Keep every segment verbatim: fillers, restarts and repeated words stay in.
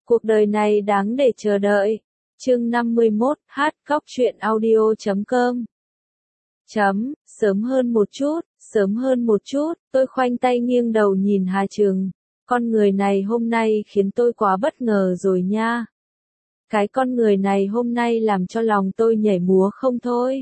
Cuộc đời này đáng để chờ đợi. Chương năm mươi mốt, hát cóc truyện audio chấm com. Chấm, sớm hơn một chút, sớm hơn một chút, tôi khoanh tay nghiêng đầu nhìn Hà Trừng. Con người này hôm nay khiến tôi quá bất ngờ rồi nha. Cái con người này hôm nay làm cho lòng tôi nhảy múa không thôi.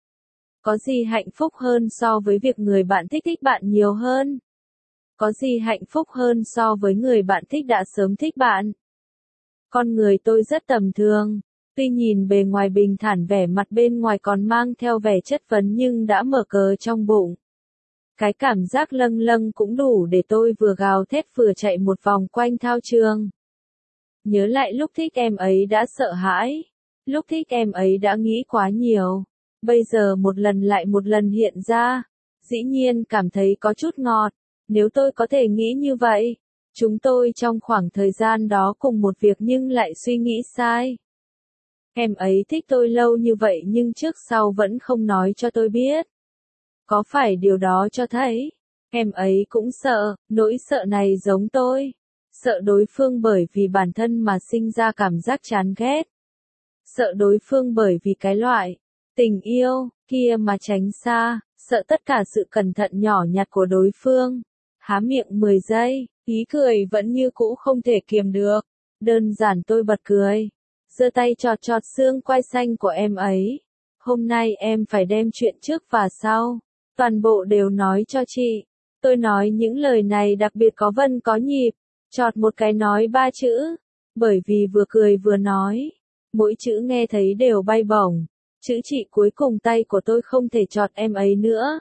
Có gì hạnh phúc hơn so với việc người bạn thích thích bạn nhiều hơn? Có gì hạnh phúc hơn so với người bạn thích đã sớm thích bạn? Con người tôi rất tầm thường, tuy nhìn bề ngoài bình thản vẻ mặt bên ngoài còn mang theo vẻ chất vấn nhưng đã mở cờ trong bụng. Cái cảm giác lâng lâng cũng đủ để tôi vừa gào thét vừa chạy một vòng quanh thao trường. Nhớ lại lúc thích em ấy đã sợ hãi, lúc thích em ấy đã nghĩ quá nhiều, bây giờ một lần lại một lần hiện ra, dĩ nhiên cảm thấy có chút ngọt, nếu tôi có thể nghĩ như vậy. Chúng tôi trong khoảng thời gian đó cùng một việc nhưng lại suy nghĩ sai. Em ấy thích tôi lâu như vậy nhưng trước sau vẫn không nói cho tôi biết. Có phải điều đó cho thấy, em ấy cũng sợ, nỗi sợ này giống tôi. Sợ đối phương bởi vì bản thân mà sinh ra cảm giác chán ghét. Sợ đối phương bởi vì cái loại tình yêu kia mà tránh xa, sợ tất cả sự cẩn thận nhỏ nhặt của đối phương. Há miệng mười giây, ý cười vẫn như cũ không thể kiềm được. Đơn giản tôi bật cười, giơ tay chọt chọt xương quai xanh của em ấy. Hôm nay em phải đem chuyện trước và sau, toàn bộ đều nói cho chị. Tôi nói những lời này đặc biệt có vân có nhịp, chọt một cái nói ba chữ, bởi vì vừa cười vừa nói, mỗi chữ nghe thấy đều bay bổng. Chữ chị cuối cùng tay của tôi không thể chọt em ấy nữa.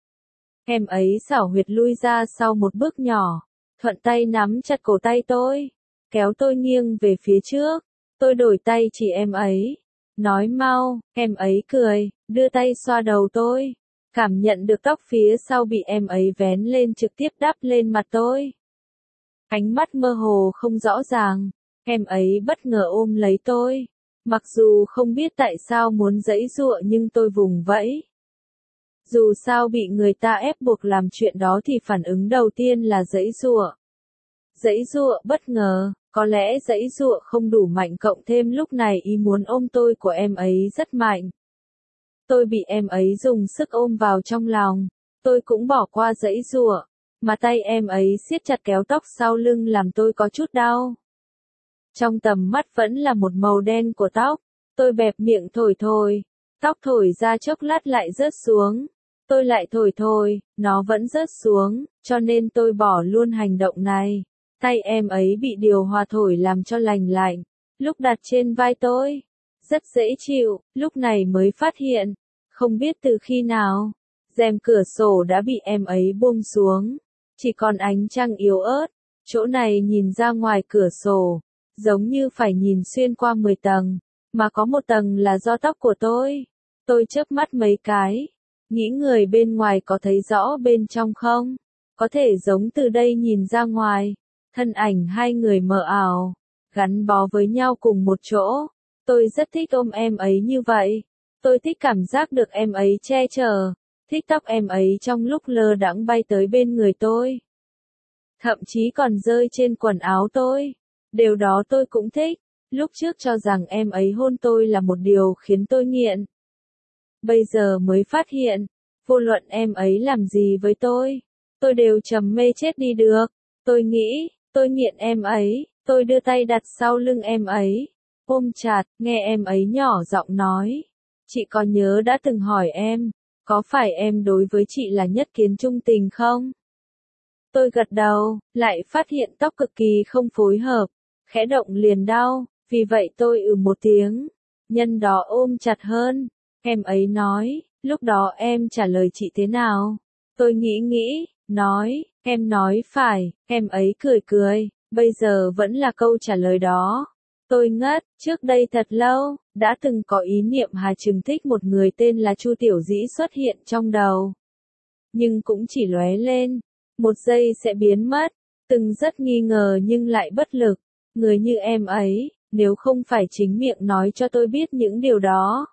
Em ấy xảo huyệt lui ra sau một bước nhỏ, thuận tay nắm chặt cổ tay tôi, kéo tôi nghiêng về phía trước. Tôi đổi tay chỉ em ấy, nói mau, em ấy cười, đưa tay xoa đầu tôi, cảm nhận được tóc phía sau bị em ấy vén lên trực tiếp đắp lên mặt tôi. Ánh mắt mơ hồ không rõ ràng, em ấy bất ngờ ôm lấy tôi, mặc dù không biết tại sao muốn giãy giụa nhưng tôi vùng vẫy. Dù sao bị người ta ép buộc làm chuyện đó thì phản ứng đầu tiên là giãy giụa. Giãy giụa bất ngờ, có lẽ giãy giụa không đủ mạnh cộng thêm lúc này ý muốn ôm tôi của em ấy rất mạnh. Tôi bị em ấy dùng sức ôm vào trong lòng, tôi cũng bỏ qua giãy giụa, mà tay em ấy siết chặt kéo tóc sau lưng làm tôi có chút đau. Trong tầm mắt vẫn là một màu đen của tóc, tôi bẹp miệng thổi thổi, tóc thổi ra chốc lát lại rớt xuống. Tôi lại thổi thôi, nó vẫn rớt xuống, cho nên tôi bỏ luôn hành động này. Tay em ấy bị điều hòa thổi làm cho lành lạnh, lúc đặt trên vai tôi, rất dễ chịu, lúc này mới phát hiện, không biết từ khi nào, rèm cửa sổ đã bị em ấy buông xuống, chỉ còn ánh trăng yếu ớt, chỗ này nhìn ra ngoài cửa sổ, giống như phải nhìn xuyên qua mười tầng, mà có một tầng là do tóc của tôi. Tôi chớp mắt mấy cái. Nghĩ người bên ngoài có thấy rõ bên trong không? Có thể giống từ đây nhìn ra ngoài, thân ảnh hai người mờ ảo, gắn bó với nhau cùng một chỗ. Tôi rất thích ôm em ấy như vậy. Tôi thích cảm giác được em ấy che chở, thích tóc em ấy trong lúc lơ đãng bay tới bên người tôi. Thậm chí còn rơi trên quần áo tôi. Điều đó tôi cũng thích. Lúc trước cho rằng em ấy hôn tôi là một điều khiến tôi nghiện. Bây giờ mới phát hiện, vô luận em ấy làm gì với tôi, tôi đều trầm mê chết đi được. Tôi nghĩ, tôi nghiện em ấy, tôi đưa tay đặt sau lưng em ấy, ôm chặt, nghe em ấy nhỏ giọng nói. Chị có nhớ đã từng hỏi em, có phải em đối với chị là nhất kiến trung tình không? Tôi gật đầu, lại phát hiện tóc cực kỳ không phối hợp, khẽ động liền đau, vì vậy tôi ừ một tiếng, nhân đó ôm chặt hơn. Em ấy nói, lúc đó em trả lời chị thế nào? Tôi nghĩ nghĩ, nói, em nói phải, em ấy cười cười, bây giờ vẫn là câu trả lời đó. Tôi ngất, trước đây thật lâu, đã từng có ý niệm Hà Trừng thích một người tên là Chu Tiểu Dĩ xuất hiện trong đầu. Nhưng cũng chỉ lóe lên, một giây sẽ biến mất, từng rất nghi ngờ nhưng lại bất lực. Người như em ấy, nếu không phải chính miệng nói cho tôi biết những điều đó.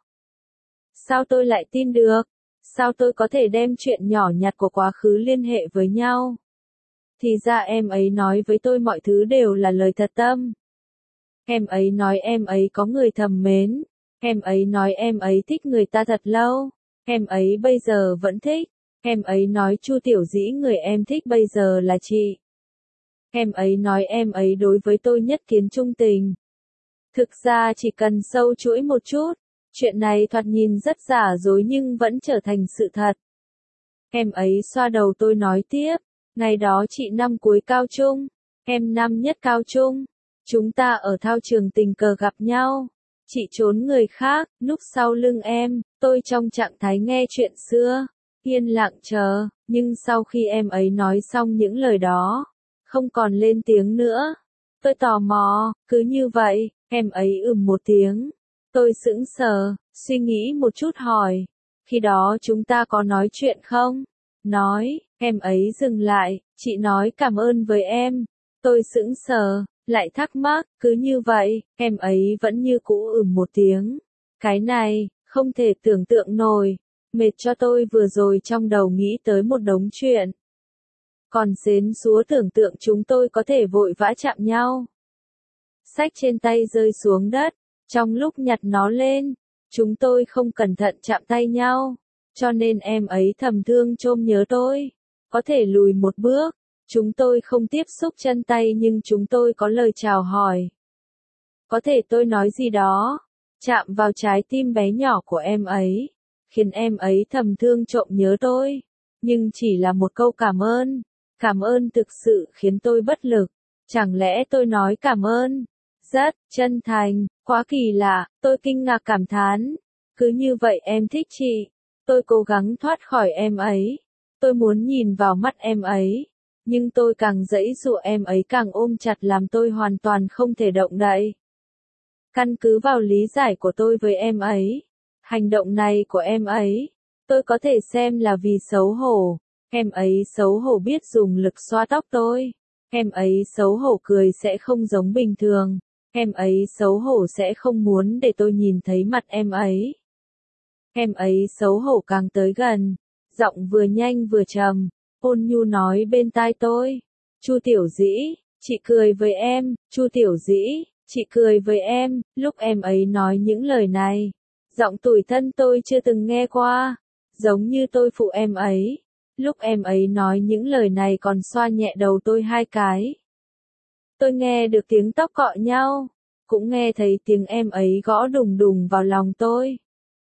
Sao tôi lại tin được? Sao tôi có thể đem chuyện nhỏ nhặt của quá khứ liên hệ với nhau? Thì ra em ấy nói với tôi mọi thứ đều là lời thật tâm. Em ấy nói em ấy có người thầm mến. Em ấy nói em ấy thích người ta thật lâu. Em ấy bây giờ vẫn thích. Em ấy nói Chu Tiểu Dĩ người em thích bây giờ là chị. Em ấy nói em ấy đối với tôi nhất kiến trung tình. Thực ra chỉ cần sâu chuỗi một chút, chuyện này thoạt nhìn rất giả dối nhưng vẫn trở thành sự thật. Em ấy xoa đầu tôi nói tiếp, ngày đó chị năm cuối cao trung, em năm nhất cao trung, chúng ta ở thao trường tình cờ gặp nhau. Chị trốn người khác, núp sau lưng em, tôi trong trạng thái nghe chuyện xưa, yên lặng chờ, nhưng sau khi em ấy nói xong những lời đó, không còn lên tiếng nữa. Tôi tò mò, cứ như vậy, em ấy ừm một tiếng. Tôi sững sờ, suy nghĩ một chút hỏi, khi đó chúng ta có nói chuyện không? Nói, em ấy dừng lại, chị nói cảm ơn với em. Tôi sững sờ, lại thắc mắc, cứ như vậy, em ấy vẫn như cũ ừm một tiếng. Cái này, không thể tưởng tượng nổi, mệt cho tôi vừa rồi trong đầu nghĩ tới một đống chuyện. Còn xến xúa tưởng tượng chúng tôi có thể vội vã chạm nhau. Sách trên tay rơi xuống đất, trong lúc nhặt nó lên, chúng tôi không cẩn thận chạm tay nhau, cho nên em ấy thầm thương chôm nhớ tôi. Có thể lùi một bước, chúng tôi không tiếp xúc chân tay nhưng chúng tôi có lời chào hỏi. Có thể tôi nói gì đó, chạm vào trái tim bé nhỏ của em ấy, khiến em ấy thầm thương trộm nhớ tôi, nhưng chỉ là một câu cảm ơn. Cảm ơn thực sự khiến tôi bất lực. Chẳng lẽ tôi nói cảm ơn? Rất chân thành, quá kỳ lạ, tôi kinh ngạc cảm thán. Cứ như vậy em thích chị. Tôi cố gắng thoát khỏi em ấy. Tôi muốn nhìn vào mắt em ấy. Nhưng tôi càng giãy giụa em ấy càng ôm chặt làm tôi hoàn toàn không thể động đậy. Căn cứ vào lý giải của tôi với em ấy, hành động này của em ấy, tôi có thể xem là vì xấu hổ. Em ấy xấu hổ biết dùng lực xoa tóc tôi. Em ấy xấu hổ cười sẽ không giống bình thường. Em ấy xấu hổ sẽ không muốn để tôi nhìn thấy mặt em ấy. Em ấy xấu hổ càng tới gần, giọng vừa nhanh vừa trầm, ôn nhu nói bên tai tôi. Chu Tiểu Dĩ, chị cười với em, Chu Tiểu Dĩ, chị cười với em. Lúc em ấy nói những lời này, giọng tủi thân tôi chưa từng nghe qua, giống như tôi phụ em ấy. Lúc em ấy nói những lời này còn xoa nhẹ đầu tôi hai cái. Tôi nghe được tiếng tóc cọ nhau, cũng nghe thấy tiếng em ấy gõ đùng đùng vào lòng tôi.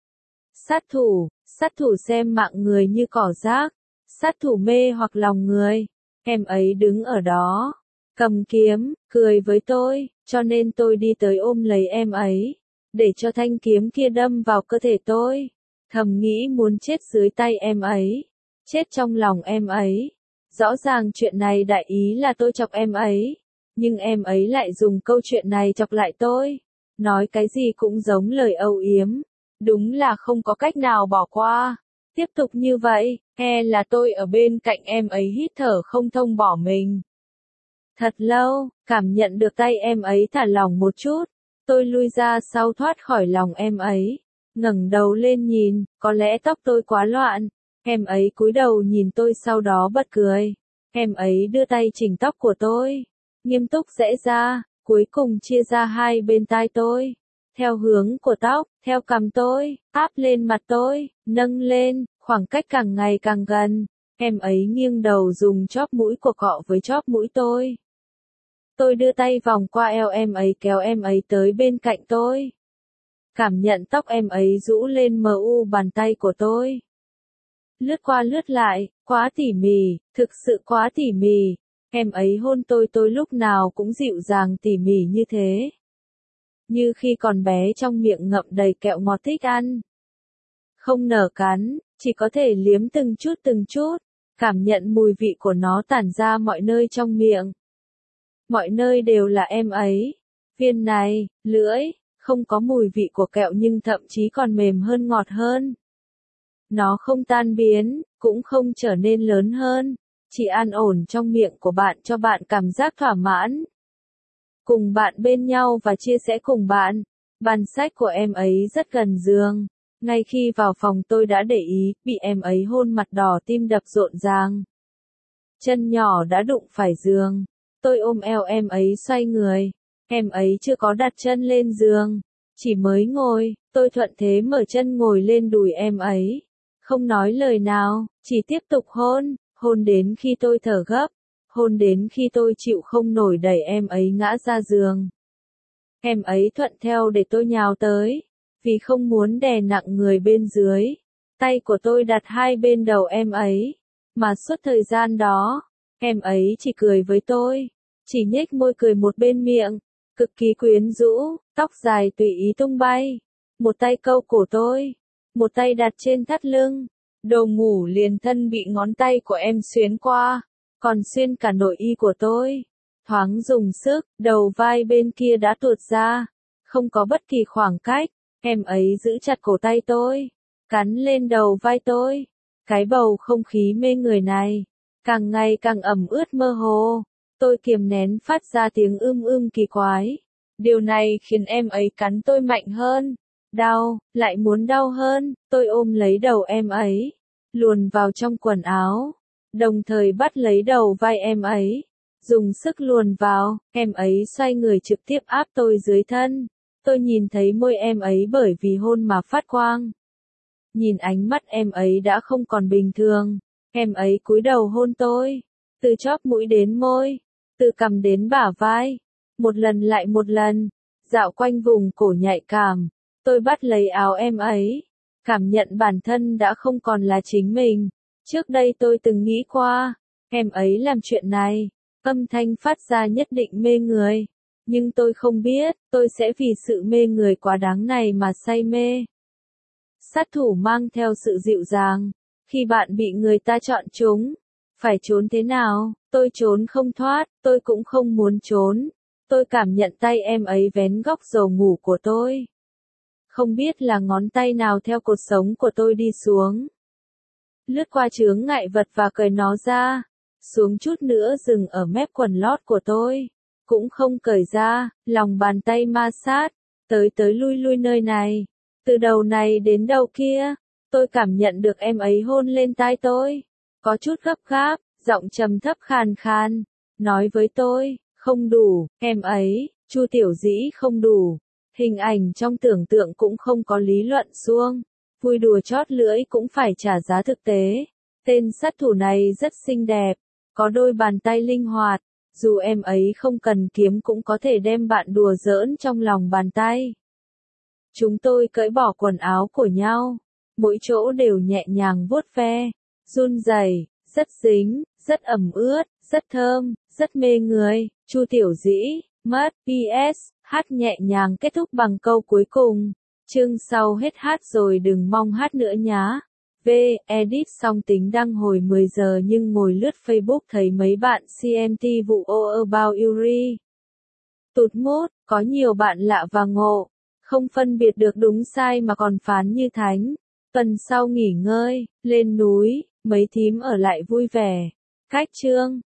Sát thủ, sát thủ xem mạng người như cỏ rác, sát thủ mê hoặc lòng người. Em ấy đứng ở đó, cầm kiếm, cười với tôi, cho nên tôi đi tới ôm lấy em ấy, để cho thanh kiếm kia đâm vào cơ thể tôi. Thầm nghĩ muốn chết dưới tay em ấy. Chết trong lòng em ấy. Rõ ràng chuyện này đại ý là tôi chọc em ấy, nhưng em ấy lại dùng câu chuyện này chọc lại tôi. Nói cái gì cũng giống lời âu yếm. Đúng là không có cách nào bỏ qua. Tiếp tục như vậy, e là tôi ở bên cạnh em ấy hít thở không thông bỏ mình. Thật lâu, cảm nhận được tay em ấy thả lỏng một chút. Tôi lui ra sau thoát khỏi lòng em ấy. Ngẩng đầu lên nhìn, có lẽ tóc tôi quá loạn. Em ấy cúi đầu nhìn tôi sau đó bật cười. Em ấy đưa tay chỉnh tóc của tôi. Nghiêm túc rẽ ra, cuối cùng chia ra hai bên tai tôi. Theo hướng của tóc, theo cằm tôi, áp lên mặt tôi, nâng lên, khoảng cách càng ngày càng gần. Em ấy nghiêng đầu dùng chóp mũi của cọ với chóp mũi tôi. Tôi đưa tay vòng qua eo em ấy kéo em ấy tới bên cạnh tôi. Cảm nhận tóc em ấy rũ lên mờ u bàn tay của tôi. Lướt qua lướt lại, quá tỉ mỉ, thực sự quá tỉ mỉ. Em ấy hôn tôi tôi lúc nào cũng dịu dàng tỉ mỉ như thế. Như khi còn bé trong miệng ngậm đầy kẹo ngọt thích ăn. Không nở cắn, chỉ có thể liếm từng chút từng chút, cảm nhận mùi vị của nó tản ra mọi nơi trong miệng. Mọi nơi đều là em ấy. Viên này, lưỡi, không có mùi vị của kẹo nhưng thậm chí còn mềm hơn ngọt hơn. Nó không tan biến, cũng không trở nên lớn hơn, chỉ an ổn trong miệng của bạn cho bạn cảm giác thỏa mãn. Cùng bạn bên nhau và chia sẻ cùng bạn. Bàn sách của em ấy rất gần giường. Ngay khi vào phòng tôi đã để ý, bị em ấy hôn mặt đỏ tim đập rộn ràng. Chân nhỏ đã đụng phải giường. Tôi ôm eo em ấy xoay người. em ấy chưa có đặt chân lên giường, chỉ mới ngồi, tôi thuận thế mở chân ngồi lên đùi em ấy. Không nói lời nào, chỉ tiếp tục hôn, hôn đến khi tôi thở gấp, hôn đến khi tôi chịu không nổi đẩy em ấy ngã ra giường. Em ấy thuận theo để tôi nhào tới, vì không muốn đè nặng người bên dưới. Tay của tôi đặt hai bên đầu em ấy, mà suốt thời gian đó, em ấy chỉ cười với tôi, chỉ nhếch môi cười một bên miệng, cực kỳ quyến rũ, tóc dài tùy ý tung bay. Một tay câu cổ tôi, một tay đặt trên thắt lưng, đồ ngủ liền thân bị ngón tay của em xuyến qua, còn xuyên cả nội y của tôi. Thoáng dùng sức, đầu vai bên kia đã tuột ra, không có bất kỳ khoảng cách, em ấy giữ chặt cổ tay tôi, cắn lên đầu vai tôi. Cái bầu không khí mê người này, càng ngày càng ẩm ướt mơ hồ, tôi kiềm nén phát ra tiếng ưm ưm kỳ quái. Điều này khiến em ấy cắn tôi mạnh hơn, đau, lại muốn đau hơn, tôi ôm lấy đầu em ấy, luồn vào trong quần áo, đồng thời bắt lấy đầu vai em ấy, dùng sức luồn vào, em ấy xoay người trực tiếp áp tôi dưới thân. Tôi nhìn thấy môi em ấy bởi vì hôn mà phát quang. Nhìn ánh mắt em ấy đã không còn bình thường, em ấy cúi đầu hôn tôi, từ chóp mũi đến môi, từ cằm đến bả vai, một lần lại một lần, dạo quanh vùng cổ nhạy cảm. Tôi bắt lấy áo em ấy, cảm nhận bản thân đã không còn là chính mình. Trước đây tôi từng nghĩ qua, em ấy làm chuyện này, âm thanh phát ra nhất định mê người. Nhưng tôi không biết, tôi sẽ vì sự mê người quá đáng này mà say mê. Sát thủ mang theo sự dịu dàng. Khi bạn bị người ta chọn chúng, phải trốn thế nào? Tôi trốn không thoát, tôi cũng không muốn trốn. Tôi cảm nhận tay em ấy vén góc dầu ngủ của tôi. Không biết là ngón tay nào theo cột sống của tôi đi xuống. Lướt qua chướng ngại vật và cởi nó ra. Xuống chút nữa dừng ở mép quần lót của tôi. Cũng không cởi ra, lòng bàn tay ma sát, tới tới lui lui nơi này. Từ đầu này đến đầu kia, tôi cảm nhận được em ấy hôn lên tai tôi. Có chút gấp gáp, giọng trầm thấp khàn khàn, nói với tôi, không đủ, em ấy, Chu Tiểu Dĩ không đủ. Hình ảnh trong tưởng tượng cũng không có lý luận suông, vui đùa chót lưỡi cũng phải trả giá thực tế. Tên sát thủ này rất xinh đẹp, có đôi bàn tay linh hoạt, dù em ấy không cần kiếm cũng có thể đem bạn đùa giỡn trong lòng bàn tay. Chúng tôi cởi bỏ quần áo của nhau, mỗi chỗ đều nhẹ nhàng vuốt ve, run rẩy, rất dính, rất ẩm ướt, rất thơm, rất mê người. Chu Tiểu Dĩ, mất, pê ét, hát nhẹ nhàng kết thúc bằng câu cuối cùng. Chương sau hết hát rồi đừng mong hát nữa nhá. V, edit xong tính đăng hồi mười giờ nhưng ngồi lướt Facebook thấy mấy bạn xê em tê vụ All About Yuri. Tụt mút, có nhiều bạn lạ và ngộ, không phân biệt được đúng sai mà còn phán như thánh. Tuần sau nghỉ ngơi, lên núi, mấy thím ở lại vui vẻ. Cách chương